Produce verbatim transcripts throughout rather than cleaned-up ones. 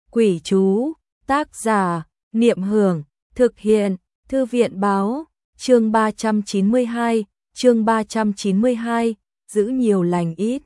Quỷ chú, tác giả, Niệm Hưởng, thực hiện, Thư viện báo, chương ba trăm chín mươi hai, chương ba trăm chín mươi hai, giữ nhiều lành ít.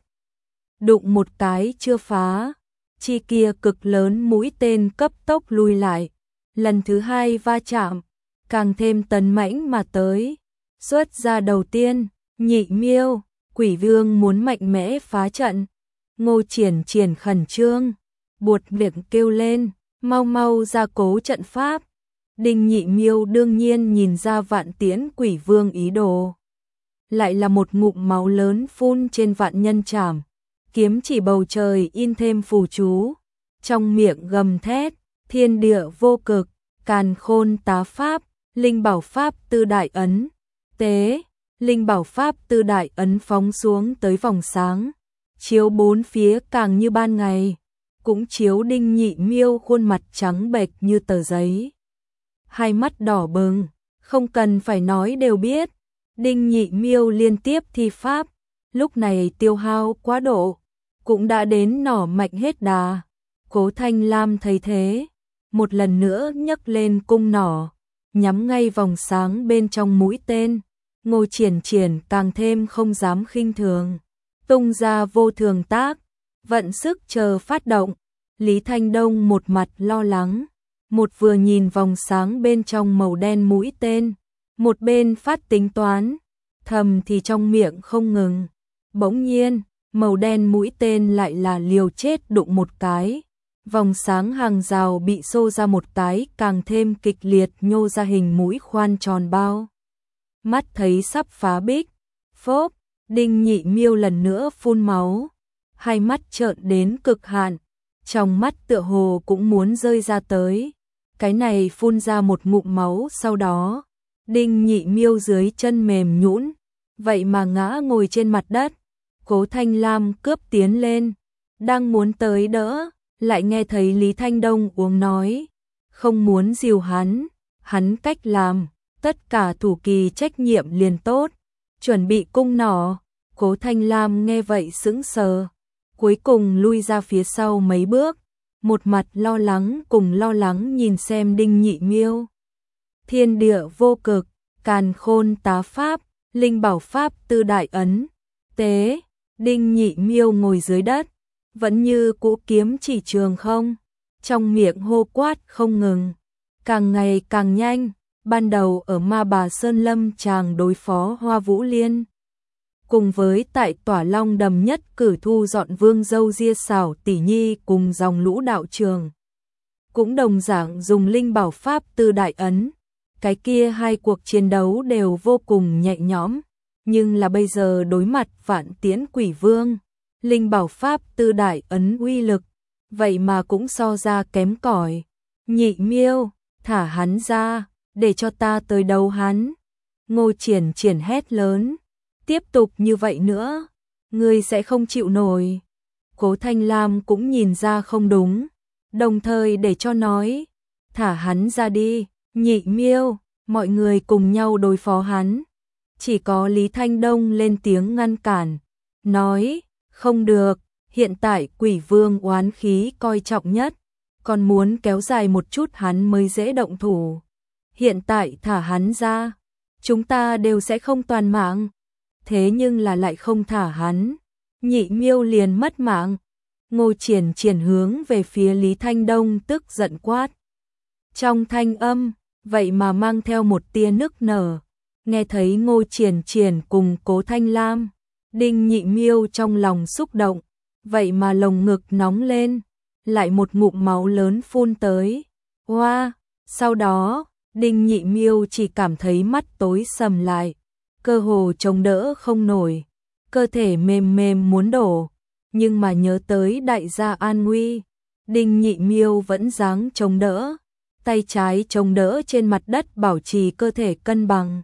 Đụng một cái chưa phá, chi kia cực lớn mũi tên cấp tốc lui lại, lần thứ hai va chạm, càng thêm tấn mãnh mà tới. Xuất ra đầu tiên, Nhị Miêu, Quỷ Vương muốn mạnh mẽ phá trận. Ngô Triển Triển khẩn trương, buột miệng kêu lên, mau mau ra cố trận pháp. Đinh Nhị Miêu đương nhiên nhìn ra Vạn Tiễn Quỷ Vương ý đồ. Lại là một ngụm máu lớn phun trên Vạn Nhân Trảm, kiếm chỉ bầu trời in thêm phù chú, trong miệng gầm thét, thiên địa vô cực, càn khôn tá pháp, linh bảo pháp tư đại ấn, tế, linh bảo pháp tư đại ấn phóng xuống tới vòng sáng, chiếu bốn phía càng như ban ngày, cũng chiếu Đinh Nhị Miêu khuôn mặt trắng bệch như tờ giấy. Hai mắt đỏ bừng, không cần phải nói đều biết, Đinh Nhị Miêu liên tiếp thi pháp, lúc này tiêu hao quá độ, cũng đã đến nỏ mạnh hết đà. Cố Thanh Lam thấy thế, một lần nữa nhấc lên cung nỏ, nhắm ngay vòng sáng bên trong mũi tên. Ngô Triển Triển càng thêm không dám khinh thường, tung ra vô thường tác, vận sức chờ phát động. Lý Thanh Đông một mặt lo lắng, một vừa nhìn vòng sáng bên trong màu đen mũi tên, một bên phát tính toán, thầm thì trong miệng không ngừng. Bỗng nhiên, màu đen mũi tên lại là liều chết đụng một cái, vòng sáng hàng rào bị xô ra một cái càng thêm kịch liệt, nhô ra hình mũi khoan tròn bao. Mắt thấy sắp phá bích, phốp, Đinh Nhị Miêu lần nữa phun máu, hai mắt trợn đến cực hạn, trong mắt tựa hồ cũng muốn rơi ra tới. Cái này phun ra một ngụm máu, sau đó Đinh Nhị Miêu dưới chân mềm nhũn, vậy mà ngã ngồi trên mặt đất. Cố Thanh Lam cướp tiến lên, đang muốn tới đỡ, lại nghe thấy Lý Thanh Đông uống nói, không muốn dìu hắn, hắn cách làm, tất cả thủ kỳ trách nhiệm liền tốt, chuẩn bị cung nỏ. Cố Thanh Lam nghe vậy sững sờ, cuối cùng lui ra phía sau mấy bước, một mặt lo lắng cùng lo lắng nhìn xem Đinh Nhị Miêu. Thiên địa vô cực, càn khôn tá pháp, linh bảo pháp tư đại ấn, tế. Đinh Nhị Miêu ngồi dưới đất, vẫn như cũ kiếm chỉ trường không, trong miệng hô quát không ngừng, càng ngày càng nhanh. Ban đầu ở Ma Bà Sơn Lâm chàng đối phó Hoa Vũ Liên, cùng với tại Tỏa Long Đầm nhất cử thu dọn Vương Dâu Dia Xảo tỷ nhi cùng dòng lũ đạo trường, cũng đồng dạng dùng linh bảo pháp tư đại ấn. Cái kia hai cuộc chiến đấu đều vô cùng nhẹ nhõm, nhưng là bây giờ đối mặt Vạn Tiễn Quỷ Vương, linh bảo pháp tư đại ấn uy lực, vậy mà cũng so ra kém cỏi. Nhị Miêu, thả hắn ra, để cho ta tới đấu hắn. Ngô Triển Triển hét lớn, tiếp tục như vậy nữa, ngươi sẽ không chịu nổi. Cố Thanh Lam cũng nhìn ra không đúng, đồng thời để cho nói, thả hắn ra đi, Nhị Miêu, mọi người cùng nhau đối phó hắn. Chỉ có Lý Thanh Đông lên tiếng ngăn cản, nói, không được, hiện tại Quỷ Vương oán khí coi trọng nhất, còn muốn kéo dài một chút hắn mới dễ động thủ. Hiện tại thả hắn ra, chúng ta đều sẽ không toàn mạng, thế nhưng là lại không thả hắn, Nhị Miêu liền mất mạng. Ngô Triển Triển hướng về phía Lý Thanh Đông tức giận quát. Trong thanh âm, vậy mà mang theo một tia nức nở. Nghe thấy Ngô Triển Triển cùng Cố Thanh Lam, Đinh Nhị Miêu trong lòng xúc động, vậy mà lồng ngực nóng lên, lại một ngụm máu lớn phun tới. Hoa, wow. Sau đó, Đinh Nhị Miêu chỉ cảm thấy mắt tối sầm lại, cơ hồ chống đỡ không nổi, cơ thể mềm mềm muốn đổ, nhưng mà nhớ tới đại gia an nguy, Đinh Nhị Miêu vẫn dáng chống đỡ, tay trái chống đỡ trên mặt đất bảo trì cơ thể cân bằng.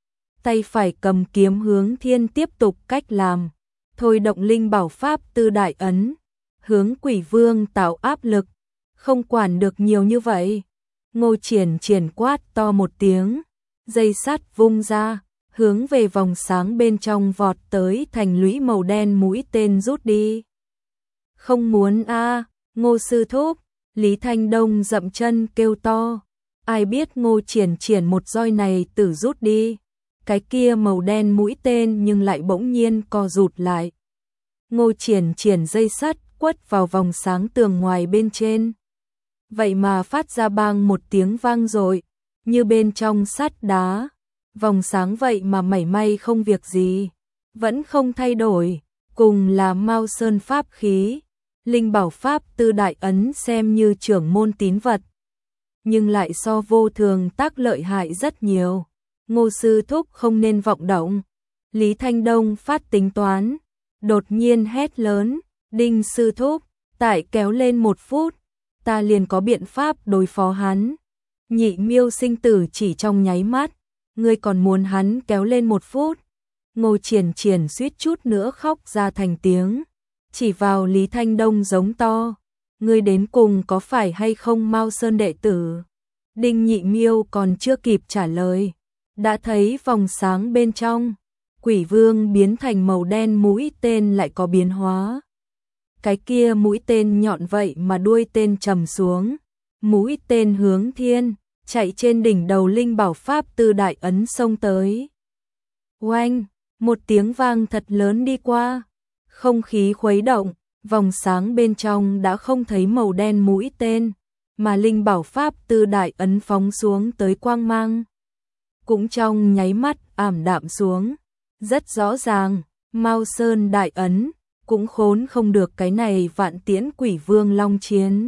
Tay phải cầm kiếm hướng thiên tiếp tục cách làm, thôi động linh bảo pháp tư đại ấn, hướng Quỷ Vương tạo áp lực, không quản được nhiều như vậy. Ngô Triển Triển quát to một tiếng, dây sắt vung ra, hướng về vòng sáng bên trong vọt tới. Thành lũy màu đen mũi tên rút đi. Không muốn a, Ngô sư thúc, Lý Thanh Đông dậm chân kêu to, ai biết Ngô Triển Triển một roi này tử rút đi, cái kia màu đen mũi tên nhưng lại bỗng nhiên co rụt lại. Ngô Triển Triển dây sắt quất vào vòng sáng tường ngoài bên trên. Vậy mà phát ra bang một tiếng vang dội, như bên trong sắt đá. Vòng sáng vậy mà mảy may không việc gì, vẫn không thay đổi, cùng là Mao Sơn pháp khí. Linh bảo pháp tư đại ấn xem như trưởng môn tín vật, nhưng lại so vô thường tác lợi hại rất nhiều. Ngô sư thúc không nên vọng động. Lý Thanh Đông phát tính toán, đột nhiên hét lớn, Đinh sư thúc, tại kéo lên một phút, ta liền có biện pháp đối phó hắn. Nhị miêu sinh tử chỉ trong nháy mắt, ngươi còn muốn hắn kéo lên một phút. Ngô Triển Triển suýt chút nữa khóc ra thành tiếng, chỉ vào Lý Thanh Đông giống to, ngươi đến cùng có phải hay không Mao Sơn đệ tử? Đinh Nhị Miêu còn chưa kịp trả lời, đã thấy vòng sáng bên trong, Quỷ Vương biến thành màu đen mũi tên lại có biến hóa. Cái kia mũi tên nhọn vậy mà đuôi tên trầm xuống, mũi tên hướng thiên, chạy trên đỉnh đầu linh bảo pháp tư đại ấn xông tới. Oanh, một tiếng vang thật lớn đi qua, không khí khuấy động, vòng sáng bên trong đã không thấy màu đen mũi tên, mà linh bảo pháp tư đại ấn phóng xuống tới quang mang. Cũng trong nháy mắt ảm đạm xuống, rất rõ ràng, Mao Sơn đại ấn, cũng khốn không được cái này vạn tiễn Quỷ Vương Long Chiến.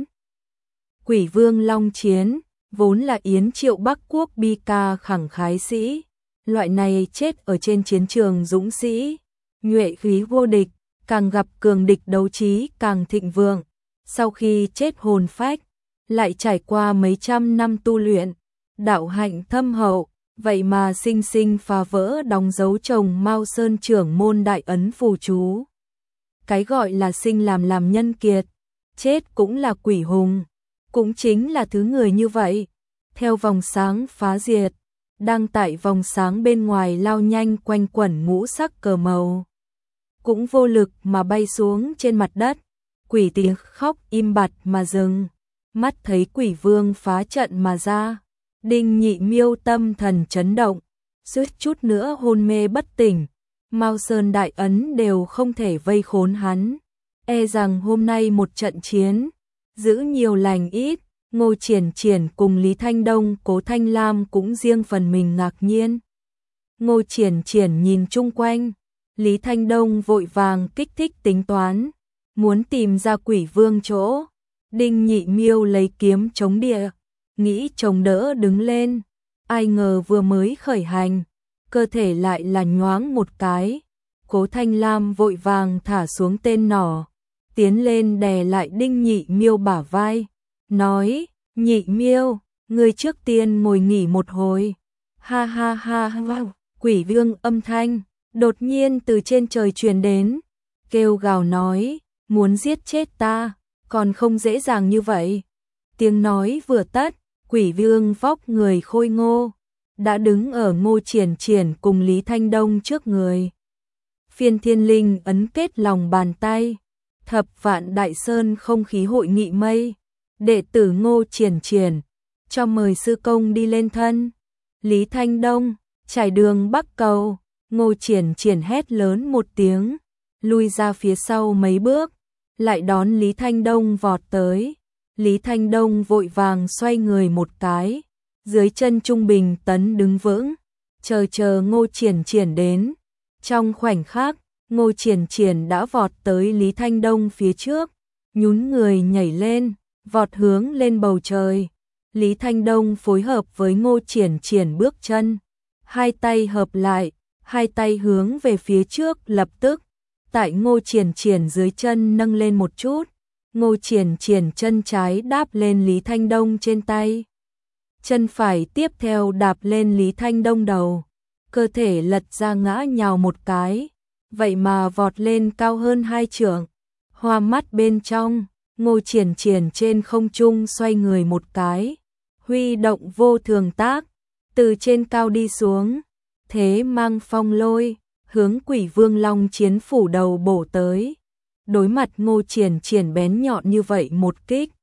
Quỷ Vương Long Chiến, vốn là Yến Triệu Bắc Quốc bi ca khẳng khái sĩ, loại này chết ở trên chiến trường dũng sĩ, nhuệ khí vô địch, càng gặp cường địch đấu trí càng thịnh vượng. Sau khi chết hồn phách, lại trải qua mấy trăm năm tu luyện, đạo hạnh thâm hậu, vậy mà sinh sinh phá vỡ đóng dấu chồng Mao Sơn trưởng môn đại ấn phù chú. Cái gọi là sinh làm làm nhân kiệt, chết cũng là quỷ hùng, cũng chính là thứ người như vậy. Theo vòng sáng phá diệt, đang tại vòng sáng bên ngoài lao nhanh quanh quẩn ngũ sắc cờ màu, cũng vô lực mà bay xuống trên mặt đất. Quỷ tiếng khóc im bặt mà dừng, mắt thấy Quỷ Vương phá trận mà ra, Đinh Nhị Miêu tâm thần chấn động, suýt chút nữa hôn mê bất tỉnh. Mao Sơn đại ấn đều không thể vây khốn hắn, e rằng hôm nay một trận chiến, giữ nhiều lành ít. Ngô Triển Triển cùng Lý Thanh Đông, Cố Thanh Lam cũng riêng phần mình ngạc nhiên. Ngô Triển Triển nhìn chung quanh, Lý Thanh Đông vội vàng kích thích tính toán, muốn tìm ra Quỷ Vương chỗ. Đinh Nhị Miêu lấy kiếm chống địa, nghĩ chống đỡ đứng lên, ai ngờ vừa mới khởi hành, cơ thể lại là nhoáng một cái. Cố Thanh Lam vội vàng thả xuống tên nỏ, tiến lên đè lại Đinh Nhị Miêu bả vai, nói, Nhị Miêu, người trước tiên ngồi nghỉ một hồi. Ha ha ha ha, Quỷ Vương âm thanh, đột nhiên từ trên trời truyền đến, kêu gào nói, muốn giết chết ta, còn không dễ dàng như vậy. Tiếng nói vừa tắt, Quỷ Vương vóc người khôi ngô, đã đứng ở Ngô Triển Triển cùng Lý Thanh Đông trước người. Phiên Thiên Linh ấn kết lòng bàn tay, thập vạn đại sơn không khí hội nghị mây. Đệ tử Ngô Triển Triển, cho mời sư công đi lên thân. Lý Thanh Đông, trải đường Bắc Cầu. Ngô Triển Triển hét lớn một tiếng, lui ra phía sau mấy bước, lại đón Lý Thanh Đông vọt tới. Lý Thanh Đông vội vàng xoay người một cái, dưới chân trung bình tấn đứng vững, chờ chờ Ngô Triển Triển đến. Trong khoảnh khắc, Ngô Triển Triển đã vọt tới Lý Thanh Đông phía trước, nhún người nhảy lên, vọt hướng lên bầu trời. Lý Thanh Đông phối hợp với Ngô Triển Triển bước chân, hai tay hợp lại, hai tay hướng về phía trước lập tức. Tại Ngô Triển Triển dưới chân nâng lên một chút, Ngô Triển Triển chân trái đáp lên Lý Thanh Đông trên tay, chân phải tiếp theo đạp lên Lý Thanh Đông đầu, cơ thể lật ra ngã nhào một cái, vậy mà vọt lên cao hơn hai trượng. Hoa mắt bên trong, Ngô Triển Triển trên không trung xoay người một cái, huy động vô thường tác, từ trên cao đi xuống, thế mang phong lôi, hướng Quỷ Vương Long Chiến phủ đầu bổ tới. Đối mặt Ngô Triển Triển bén nhọn như vậy một kích,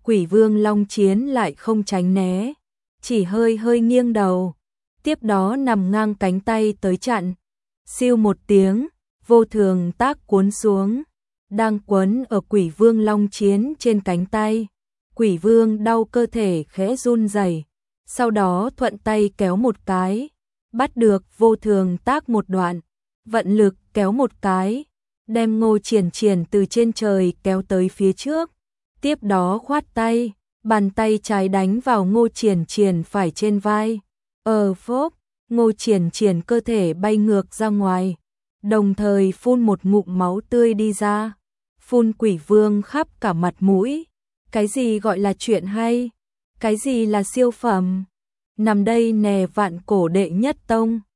Quỷ Vương Long Chiến lại không tránh né, chỉ hơi hơi nghiêng đầu, tiếp đó nằm ngang cánh tay tới chặn. Siêu một tiếng, vô thường tác cuốn xuống, đang quấn ở Quỷ Vương Long Chiến trên cánh tay. Quỷ Vương đau cơ thể khẽ run rẩy, sau đó thuận tay kéo một cái, bắt được vô thường tác một đoạn, vận lực kéo một cái, đem Ngô Triển Triển từ trên trời kéo tới phía trước, tiếp đó khoát tay, bàn tay trái đánh vào Ngô Triển Triển phải trên vai. Ờ phốc, Ngô Triển Triển cơ thể bay ngược ra ngoài, đồng thời phun một ngụm máu tươi đi ra, phun Quỷ Vương khắp cả mặt mũi. Cái gì gọi là chuyện hay? Cái gì là siêu phẩm? Nằm đây nè vạn cổ đệ nhất tông.